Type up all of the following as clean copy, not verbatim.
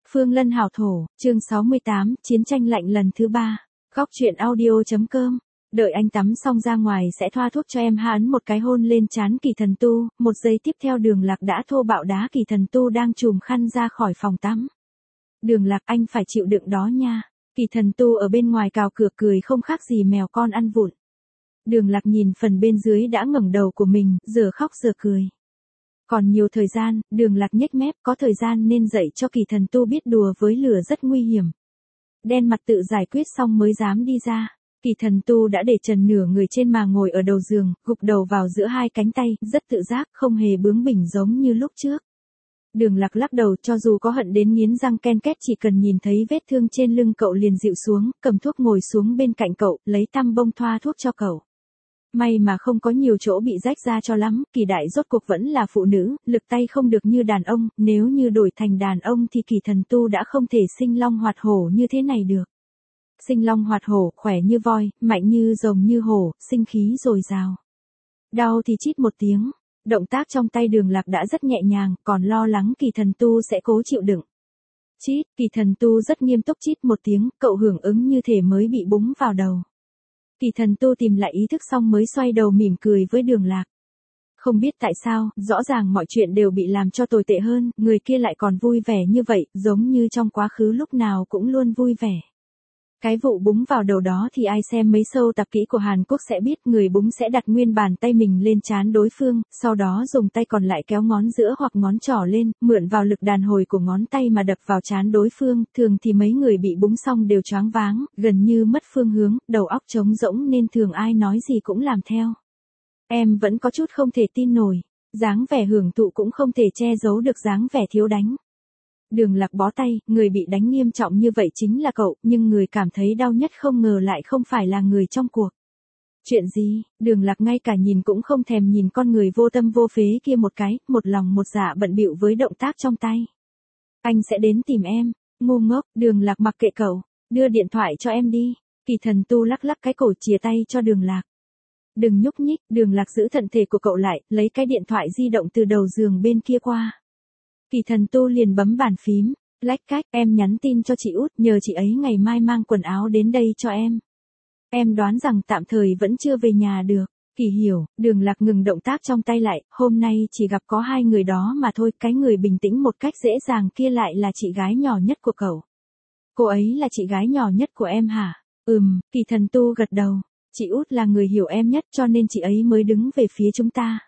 Phương Lân hảo thổ, chương 68, chiến tranh lạnh lần thứ 3. Góc truyện audio.com. Đợi anh tắm xong ra ngoài sẽ thoa thuốc cho em. Hắn một cái hôn lên trán Kỳ Thần Tu, một giây tiếp theo Đường Lạc đã thô bạo đá Kỳ Thần Tu đang chùm khăn ra khỏi phòng tắm. Đường Lạc, anh phải chịu đựng đó nha. Kỳ Thần Tu ở bên ngoài cào cửa cười không khác gì mèo con ăn vụn. Đường Lạc nhìn phần bên dưới đã ngẩng đầu của mình, giờ khóc giờ cười. Còn nhiều thời gian, Đường Lạc nhếch mép, có thời gian nên dạy cho Kỳ Thần Tu biết đùa với lửa rất nguy hiểm. Đen mặt tự giải quyết xong mới dám đi ra. Kỳ Thần Tu đã để trần nửa người trên mà ngồi ở đầu giường, gục đầu vào giữa hai cánh tay, rất tự giác, không hề bướng bỉnh giống như lúc trước. Đường Lạc lắc đầu, cho dù có hận đến nghiến răng ken két, chỉ cần nhìn thấy vết thương trên lưng cậu liền dịu xuống, cầm thuốc ngồi xuống bên cạnh cậu, lấy tăm bông thoa thuốc cho cậu. May mà không có nhiều chỗ bị rách ra cho lắm, Kỳ Đại rốt cuộc vẫn là phụ nữ, lực tay không được như đàn ông, nếu như đổi thành đàn ông thì Kỳ Thần Tu đã không thể sinh long hoạt hổ như thế này được. Sinh long hoạt hổ, khỏe như voi, mạnh như rồng như hổ, sinh khí dồi dào. Đau thì chít một tiếng, động tác trong tay Đường Lạc đã rất nhẹ nhàng, còn lo lắng Kỳ Thần Tu sẽ cố chịu đựng. Chít, Kỳ Thần Tu rất nghiêm túc chít một tiếng, cậu hưởng ứng như thể mới bị búng vào đầu. Kỳ Thần Tu tìm lại ý thức xong mới xoay đầu mỉm cười với Đường Lạc. Không biết tại sao, rõ ràng mọi chuyện đều bị làm cho tồi tệ hơn, người kia lại còn vui vẻ như vậy, giống như trong quá khứ lúc nào cũng luôn vui vẻ. Cái vụ búng vào đầu đó thì ai xem mấy show tạp kỹ của Hàn Quốc sẽ biết, người búng sẽ đặt nguyên bàn tay mình lên trán đối phương, sau đó dùng tay còn lại kéo ngón giữa hoặc ngón trỏ lên, mượn vào lực đàn hồi của ngón tay mà đập vào trán đối phương. Thường thì mấy người bị búng xong đều choáng váng, gần như mất phương hướng, đầu óc trống rỗng nên thường ai nói gì cũng làm theo. Em vẫn có chút không thể tin nổi, dáng vẻ hưởng thụ cũng không thể che giấu được dáng vẻ thiếu đánh. Đường Lạc bó tay, người bị đánh nghiêm trọng như vậy chính là cậu, nhưng người cảm thấy đau nhất không ngờ lại không phải là người trong cuộc. Chuyện gì? Đường Lạc ngay cả nhìn cũng không thèm nhìn con người vô tâm vô phế kia một cái, một lòng một dạ bận bịu với động tác trong tay. Anh sẽ đến tìm em. Ngu ngốc. Đường Lạc mặc kệ cậu, đưa điện thoại cho em đi. Kỳ Thần Tu lắc lắc cái cổ chìa tay cho Đường Lạc. Đừng nhúc nhích. Đường Lạc giữ thận thể của cậu lại, lấy cái điện thoại di động từ đầu giường bên kia qua. Kỳ Thần Tu liền bấm bàn phím, lách cách, em nhắn tin cho chị út, nhờ chị ấy ngày mai mang quần áo đến đây cho em. Em đoán rằng tạm thời vẫn chưa về nhà được. Kỳ hiểu. Đường Lạc ngừng động tác trong tay lại, hôm nay chỉ gặp có hai người đó mà thôi, cái người bình tĩnh một cách dễ dàng kia lại là chị gái nhỏ nhất của cậu. Cô ấy là chị gái nhỏ nhất của em hả? Kỳ Thần Tu gật đầu. Chị út là người hiểu em nhất cho nên chị ấy mới đứng về phía chúng ta.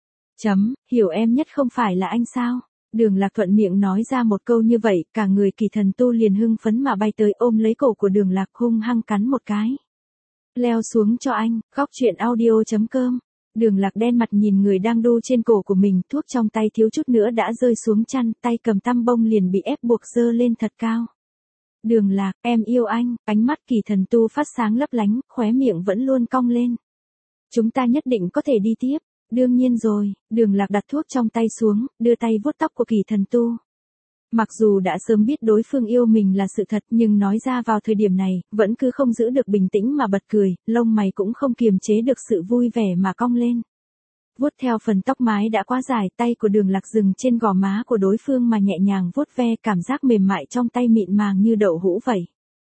Hiểu em nhất không phải là anh sao? Đường Lạc thuận miệng nói ra một câu như vậy, cả người Kỳ Thần Tu liền hưng phấn mà bay tới ôm lấy cổ của Đường Lạc hung hăng cắn một cái. Leo xuống cho anh. Góc truyện audio.com. Đường Lạc đen mặt nhìn người đang đu trên cổ của mình, thuốc trong tay thiếu chút nữa đã rơi xuống chăn, tay cầm tăm bông liền bị ép buộc giơ lên thật cao. Đường Lạc, em yêu anh. Ánh mắt Kỳ Thần Tu phát sáng lấp lánh, khóe miệng vẫn luôn cong lên. Chúng ta nhất định có thể đi tiếp. Đương nhiên rồi. Đường Lạc đặt thuốc trong tay xuống, đưa tay vuốt tóc của Kỳ Thần Tu. Mặc dù đã sớm biết đối phương yêu mình là sự thật, nhưng nói ra vào thời điểm này, vẫn cứ không giữ được bình tĩnh mà bật cười, lông mày cũng không kiềm chế được sự vui vẻ mà cong lên. Vuốt theo phần tóc mái đã quá dài, tay của Đường Lạc dừng trên gò má của đối phương mà nhẹ nhàng vuốt ve, cảm giác mềm mại trong tay mịn màng như đậu hũ vậy.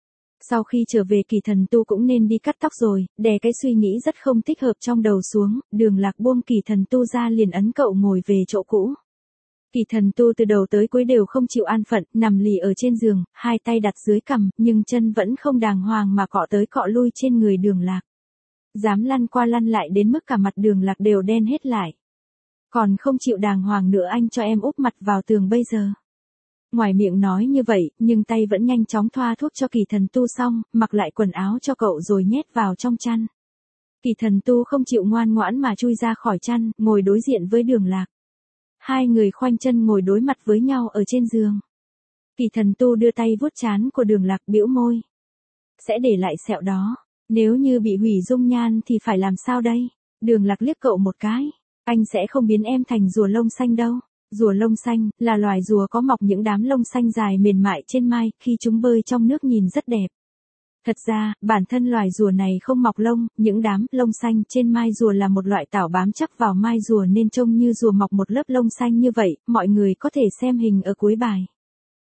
Sau khi trở về Kỳ Thần Tu cũng nên đi cắt tóc rồi, đè cái suy nghĩ rất không thích hợp trong đầu xuống, Đường Lạc buông Kỳ Thần Tu ra liền ấn cậu ngồi về chỗ cũ. Kỳ Thần Tu từ đầu tới cuối đều không chịu an phận, nằm lì ở trên giường, hai tay đặt dưới cằm, nhưng chân vẫn không đàng hoàng mà cọ tới cọ lui trên người Đường Lạc. Dám lăn qua lăn lại đến mức cả mặt Đường Lạc đều đen hết lại. Còn không chịu đàng hoàng nữa, anh cho em úp mặt vào tường bây giờ. Ngoài miệng nói như vậy, nhưng tay vẫn nhanh chóng thoa thuốc cho Kỳ Thần Tu xong, mặc lại quần áo cho cậu rồi nhét vào trong chăn. Kỳ Thần Tu không chịu ngoan ngoãn mà chui ra khỏi chăn, ngồi đối diện với Đường Lạc. Hai người khoanh chân ngồi đối mặt với nhau ở trên giường. Kỳ Thần Tu đưa tay vuốt trán của Đường Lạc, bĩu môi. Sẽ để lại sẹo đó. Nếu như bị hủy dung nhan thì phải làm sao đây? Đường Lạc liếc cậu một cái. Anh sẽ không biến em thành rùa lông xanh đâu. Rùa lông xanh là loài rùa có mọc những đám lông xanh dài mềm mại trên mai, khi chúng bơi trong nước nhìn rất đẹp. Thật ra, bản thân loài rùa này không mọc lông, những đám lông xanh trên mai rùa là một loại tảo bám chắc vào mai rùa nên trông như rùa mọc một lớp lông xanh như vậy, mọi người có thể xem hình ở cuối bài.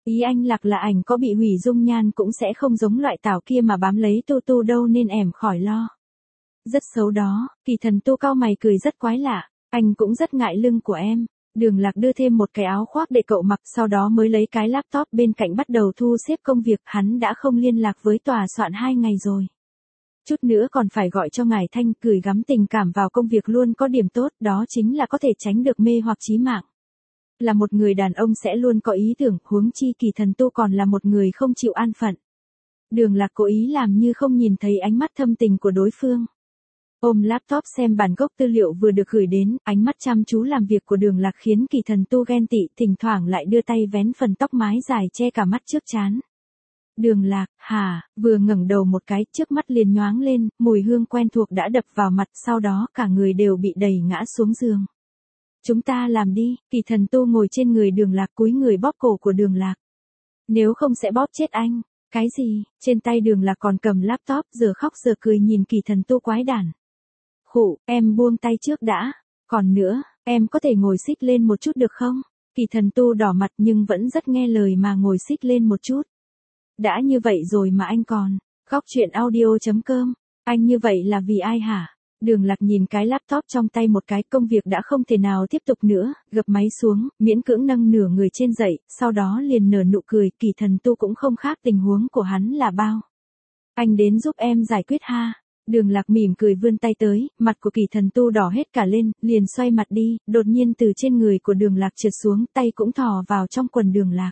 Ý anh Lạc là ảnh có bị hủy dung nhan cũng sẽ không giống loại tảo kia mà bám lấy Tu Tu đâu nên em khỏi lo. Rất xấu đó, Kỳ Thần Tu cau mày cười rất quái lạ, anh cũng rất ngại lưng của em. Đường Lạc đưa thêm một cái áo khoác để cậu mặc, sau đó mới lấy cái laptop bên cạnh bắt đầu thu xếp công việc, hắn đã không liên lạc với tòa soạn 2 ngày rồi. Chút nữa còn phải gọi cho ngài Thanh, gửi gắm tình cảm vào công việc luôn có điểm tốt, đó chính là có thể tránh được mê hoặc chí mạng. Là một người đàn ông sẽ luôn có ý tưởng, huống chi Kỳ Thần Tu còn là một người không chịu an phận. Đường Lạc cố ý làm như không nhìn thấy ánh mắt thâm tình của đối phương. Ôm laptop xem bản gốc tư liệu vừa được gửi đến, ánh mắt chăm chú làm việc của Đường Lạc khiến Kỳ Thần Tu ghen tị, thỉnh thoảng lại đưa tay vén phần tóc mái dài che cả mắt trước trán. Đường Lạc, hả, vừa ngẩng đầu một cái, trước mắt liền nhoáng lên, mùi hương quen thuộc đã đập vào mặt, sau đó cả người đều bị đẩy ngã xuống giường. Chúng ta làm đi, Kỳ Thần Tu ngồi trên người Đường Lạc cúi người bóp cổ của Đường Lạc. Nếu không sẽ bóp chết anh. Cái gì, trên tay Đường Lạc còn cầm laptop, giờ khóc giờ cười nhìn Kỳ Thần Tu quái đản. Khụ, em buông tay trước đã. Còn nữa, em có thể ngồi xích lên một chút được không? Kỳ Thần Tu đỏ mặt nhưng vẫn rất nghe lời mà ngồi xích lên một chút. Đã như vậy rồi mà anh còn. Góc truyện audio.com. Anh như vậy là vì ai hả? Đường Lạc nhìn cái laptop trong tay một cái, công việc đã không thể nào tiếp tục nữa, gập máy xuống, miễn cưỡng nâng nửa người trên dậy, sau đó liền nở nụ cười, Kỳ Thần Tu cũng không khác tình huống của hắn là bao. Anh đến giúp em giải quyết ha. Đường Lạc mỉm cười vươn tay tới, mặt của Kỳ Thần Tu đỏ hết cả lên, liền xoay mặt đi, đột nhiên từ trên người của Đường Lạc trượt xuống, tay cũng thò vào trong quần Đường Lạc.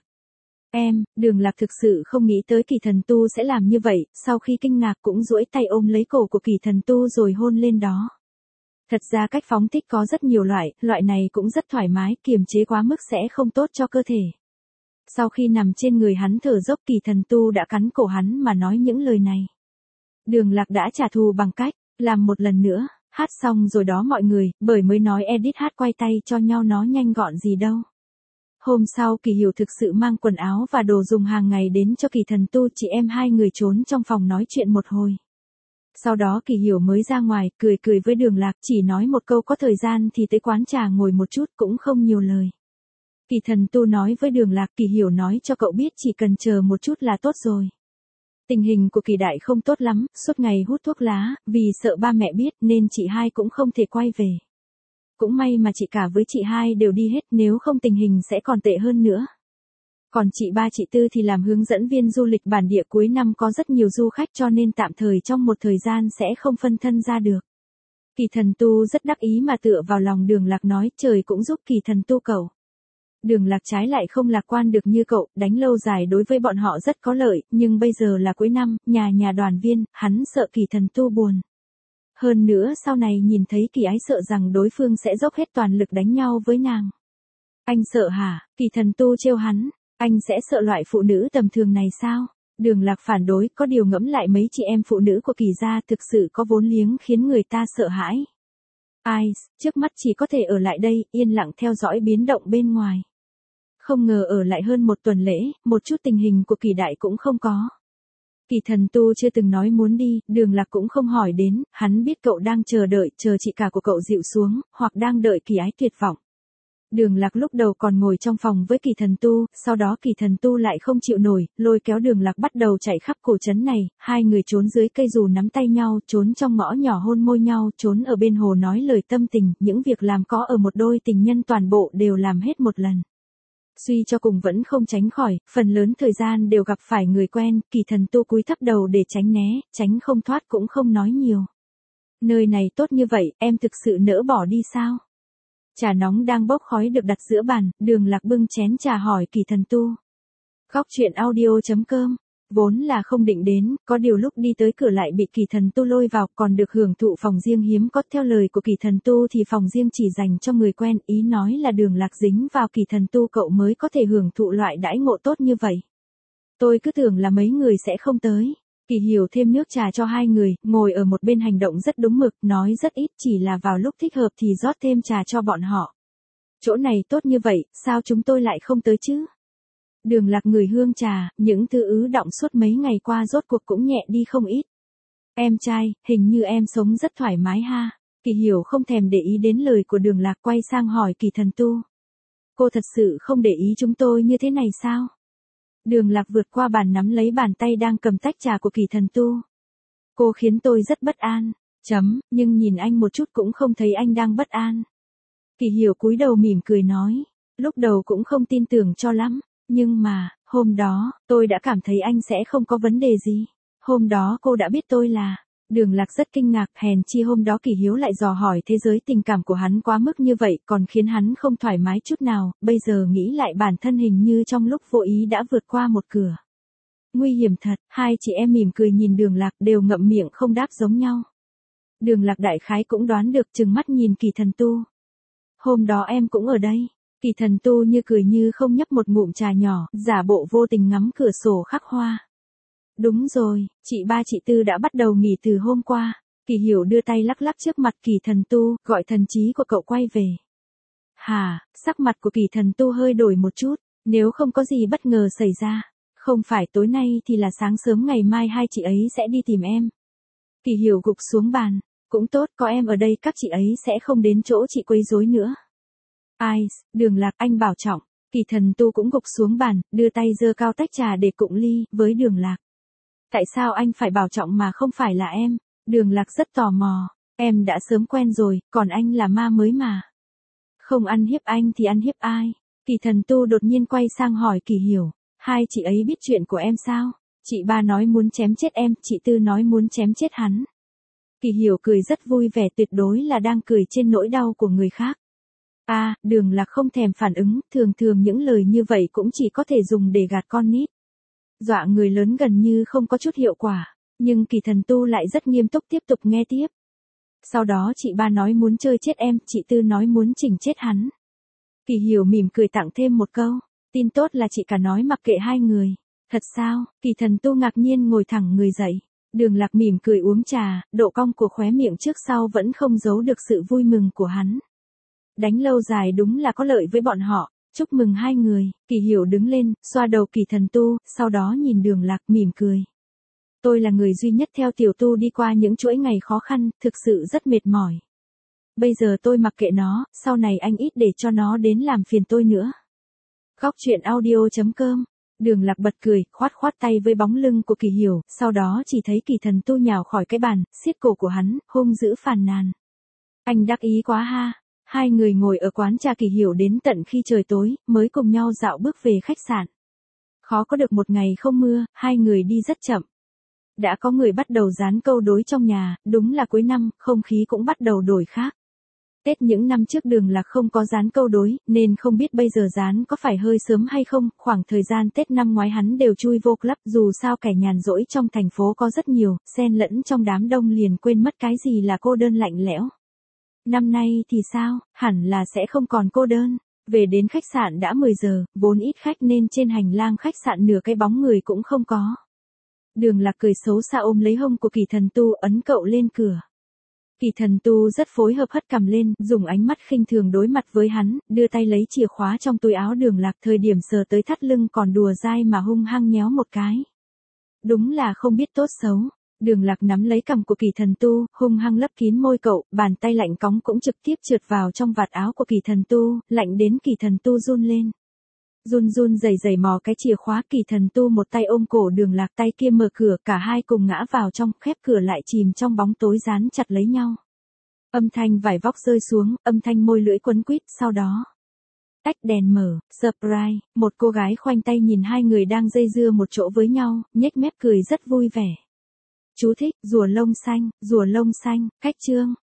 Đường Lạc thực sự không nghĩ tới Kỳ Thần Tu sẽ làm như vậy, sau khi kinh ngạc cũng duỗi tay ôm lấy cổ của Kỳ Thần Tu rồi hôn lên đó. Thật ra cách phóng thích có rất nhiều loại này cũng rất thoải mái, kiềm chế quá mức sẽ không tốt cho cơ thể. Sau khi nằm trên người hắn thở dốc, Kỳ Thần Tu đã cắn cổ hắn mà nói những lời này. Đường Lạc đã trả thù bằng cách, làm một lần nữa, hát xong rồi đó mọi người, bởi mới nói edit hát quay tay cho nhau nó nhanh gọn gì đâu. Hôm sau Kỳ Hiểu thực sự mang quần áo và đồ dùng hàng ngày đến cho Kỳ Thần Tu, chị em hai người trốn trong phòng nói chuyện một hồi. Sau đó Kỳ Hiểu mới ra ngoài, cười với Đường Lạc, chỉ nói một câu có thời gian thì tới quán trà ngồi một chút, cũng không nhiều lời. Kỳ Thần Tu nói với Đường Lạc, Kỳ Hiểu nói cho cậu biết chỉ cần chờ một chút là tốt rồi. Tình hình của Kỳ Đại không tốt lắm, suốt ngày hút thuốc lá, vì sợ ba mẹ biết nên chị hai cũng không thể quay về. Cũng may mà chị cả với chị hai đều đi hết, nếu không tình hình sẽ còn tệ hơn nữa. Còn chị ba chị tư thì làm hướng dẫn viên du lịch bản địa, cuối năm có rất nhiều du khách cho nên tạm thời trong một thời gian sẽ không phân thân ra được. Kỳ Thần Tu rất đắc ý mà tựa vào lòng Đường Lạc nói, trời cũng giúp Kỳ Thần Tu cậu. Đường Lạc trái lại không lạc quan được như cậu, đánh lâu dài đối với bọn họ rất có lợi, nhưng bây giờ là cuối năm, nhà đoàn viên, hắn sợ Kỳ Thần Tu buồn. Hơn nữa sau này nhìn thấy Kỳ Ái sợ rằng đối phương sẽ dốc hết toàn lực đánh nhau với nàng. Anh sợ hả? Kỳ Thần Tu trêu hắn, anh sẽ sợ loại phụ nữ tầm thường này sao? Đường Lạc phản đối, có điều ngẫm lại mấy chị em phụ nữ của Kỳ gia thực sự có vốn liếng khiến người ta sợ hãi. Ai, trước mắt chỉ có thể ở lại đây, yên lặng theo dõi biến động bên ngoài. Không ngờ ở lại hơn một tuần lễ, một chút tình hình của Kỳ Đại cũng không có. Kỳ Thần Tu chưa từng nói muốn đi, Đường Lạc cũng không hỏi đến, hắn biết cậu đang chờ đợi, chờ chị cả của cậu dịu xuống, hoặc đang đợi Kỳ Ái tuyệt vọng. Đường Lạc lúc đầu còn ngồi trong phòng với Kỳ Thần Tu, sau đó Kỳ Thần Tu lại không chịu nổi, lôi kéo Đường Lạc bắt đầu chạy khắp cổ trấn này, hai người trốn dưới cây dù nắm tay nhau, trốn trong ngõ nhỏ hôn môi nhau, trốn ở bên hồ nói lời tâm tình, những việc làm có ở một đôi tình nhân toàn bộ đều làm hết một lần. Suy cho cùng vẫn không tránh khỏi, phần lớn thời gian đều gặp phải người quen, Kỳ Thần Tu cúi thấp đầu để tránh né, tránh không thoát cũng không nói nhiều. Nơi này tốt như vậy, em thực sự nỡ bỏ đi sao? Trà nóng đang bốc khói được đặt giữa bàn, Đường Lạc bưng chén trà hỏi Kỳ Thần Tu. Góc truyện audio.com. Vốn là không định đến, có điều lúc đi tới cửa lại bị Kỳ Thần Tu lôi vào, còn được hưởng thụ phòng riêng hiếm có. Theo lời của Kỳ Thần Tu thì phòng riêng chỉ dành cho người quen, ý nói là Đường Lạc dính vào Kỳ Thần Tu cậu mới có thể hưởng thụ loại đãi ngộ tốt như vậy. Tôi cứ tưởng là mấy người sẽ không tới. Kỳ Hiểu thêm nước trà cho hai người, ngồi ở một bên hành động rất đúng mực, nói rất ít, chỉ là vào lúc thích hợp thì rót thêm trà cho bọn họ. Chỗ này tốt như vậy, sao chúng tôi lại không tới chứ? Đường Lạc ngửi hương trà, những thứ ứ đọng suốt mấy ngày qua rốt cuộc cũng nhẹ đi không ít. Em trai, hình như em sống rất thoải mái ha. Kỳ Hiểu không thèm để ý đến lời của Đường Lạc, quay sang hỏi Kỳ Thần Tu. Cô thật sự không để ý chúng tôi như thế này sao? Đường Lạc vượt qua bàn nắm lấy bàn tay đang cầm tách trà của Kỳ Thần Tu. Cô khiến tôi rất bất an. Nhưng nhìn anh một chút cũng không thấy anh đang bất an. Kỳ Hiểu cúi đầu mỉm cười nói. Lúc đầu cũng không tin tưởng cho lắm. Nhưng mà, hôm đó, tôi đã cảm thấy anh sẽ không có vấn đề gì. Hôm đó cô đã biết tôi là. Đường Lạc rất kinh ngạc, hèn chi hôm đó Kỳ Hiếu lại dò hỏi thế giới tình cảm của hắn quá mức như vậy, còn khiến hắn không thoải mái chút nào, bây giờ nghĩ lại bản thân hình như trong lúc vô ý đã vượt qua một cửa. Nguy hiểm thật, hai chị em mỉm cười nhìn Đường Lạc đều ngậm miệng không đáp giống nhau. Đường Lạc đại khái cũng đoán được, trừng mắt nhìn Kỳ Thần Tu. Hôm đó em cũng ở đây. Kỳ Thần Tu như cười như không nhấp một ngụm trà nhỏ, giả bộ vô tình ngắm cửa sổ khắc hoa. Đúng rồi, chị ba chị tư đã bắt đầu nghỉ từ hôm qua. Kỳ Hiểu đưa tay lắc lắc trước mặt Kỳ Thần Tu, gọi thần trí của cậu quay về. Hả, sắc mặt của Kỳ Thần Tu hơi đổi một chút, nếu không có gì bất ngờ xảy ra. Không phải tối nay thì là sáng sớm ngày mai hai chị ấy sẽ đi tìm em. Kỳ Hiểu gục xuống bàn, cũng tốt có em ở đây các chị ấy sẽ không đến chỗ chị quấy rối nữa. Ai, Đường Lạc anh bảo trọng. Kỳ Thần Tu cũng gục xuống bàn, đưa tay giơ cao tách trà để cụng ly với Đường Lạc. Tại sao anh phải bảo trọng mà không phải là em? Đường Lạc rất tò mò. Em đã sớm quen rồi, còn anh là ma mới mà. Không ăn hiếp anh thì ăn hiếp ai? Kỳ Thần Tu đột nhiên quay sang hỏi Kỳ Hiểu. Hai chị ấy biết chuyện của em sao? Chị ba nói muốn chém chết em, chị tư nói muốn chém chết hắn. Kỳ Hiểu cười rất vui vẻ, tuyệt đối là đang cười trên nỗi đau của người khác. Đường Lạc không thèm phản ứng, thường những lời như vậy cũng chỉ có thể dùng để gạt con nít. Dọa người lớn gần như không có chút hiệu quả, nhưng Kỳ Thần Tu lại rất nghiêm túc tiếp tục nghe tiếp. Sau đó chị ba nói muốn chơi chết em, chị tư nói muốn chỉnh chết hắn. Kỳ Hiểu mỉm cười tặng thêm một câu, tin tốt là chị cả nói mặc kệ hai người. Thật sao? Kỳ Thần Tu ngạc nhiên ngồi thẳng người dậy. Đường Lạc mỉm cười uống trà, độ cong của khóe miệng trước sau vẫn không giấu được sự vui mừng của hắn. Đánh lâu dài đúng là có lợi với bọn họ. Chúc mừng hai người. Kỳ Hiểu đứng lên, xoa đầu Kỳ Thần Tu, sau đó nhìn Đường Lạc mỉm cười. Tôi là người duy nhất theo Tiểu Tu đi qua những chuỗi ngày khó khăn, thực sự rất mệt mỏi. Bây giờ tôi mặc kệ nó, sau này anh ít để cho nó đến làm phiền tôi nữa. Góc truyện audio.com. Đường Lạc bật cười, khoát tay với bóng lưng của Kỳ Hiểu, sau đó chỉ thấy Kỳ Thần Tu nhào khỏi cái bàn, siết cổ của hắn, hung dữ phàn nàn. Anh đắc ý quá ha. Hai người ngồi ở quán trà, Kỳ Hiểu đến tận khi trời tối, mới cùng nhau dạo bước về khách sạn. Khó có được một ngày không mưa, hai người đi rất chậm. Đã có người bắt đầu dán câu đối trong nhà, đúng là cuối năm, không khí cũng bắt đầu đổi khác. Tết những năm trước Đường Lạc không có dán câu đối, nên không biết bây giờ dán có phải hơi sớm hay không, khoảng thời gian Tết năm ngoái hắn đều chui vô club, dù sao kẻ nhàn rỗi trong thành phố có rất nhiều, xen lẫn trong đám đông liền quên mất cái gì là cô đơn lạnh lẽo. Năm nay thì sao, hẳn là sẽ không còn cô đơn. Về đến khách sạn đã 10 giờ, vốn ít khách nên trên hành lang khách sạn nửa cái bóng người cũng không có. Đường Lạc cười xấu xa ôm lấy hông của Kỳ Thần Tu, ấn cậu lên cửa. Kỳ Thần Tu rất phối hợp hất cằm lên, dùng ánh mắt khinh thường đối mặt với hắn, đưa tay lấy chìa khóa trong túi áo Đường Lạc, thời điểm sờ tới thắt lưng còn đùa dai mà hung hăng nhéo một cái. Đúng là không biết tốt xấu. Đường Lạc nắm lấy cằm của Kỳ Thần Tu, hung hăng lấp kín môi cậu, bàn tay lạnh cóng cũng trực tiếp trượt vào trong vạt áo của Kỳ Thần Tu, lạnh đến Kỳ Thần Tu run lên. Run rẩy mò cái chìa khóa, Kỳ Thần Tu một tay ôm cổ Đường Lạc, tay kia mở cửa, cả hai cùng ngã vào trong, khép cửa lại chìm trong bóng tối dán chặt lấy nhau. Âm thanh vải vóc rơi xuống, âm thanh môi lưỡi quấn quýt, sau đó. Tách đèn mở, surprise, một cô gái khoanh tay nhìn hai người đang dây dưa một chỗ với nhau, nhếch mép cười rất vui vẻ. Chú thích, rùa lông xanh, cách chương.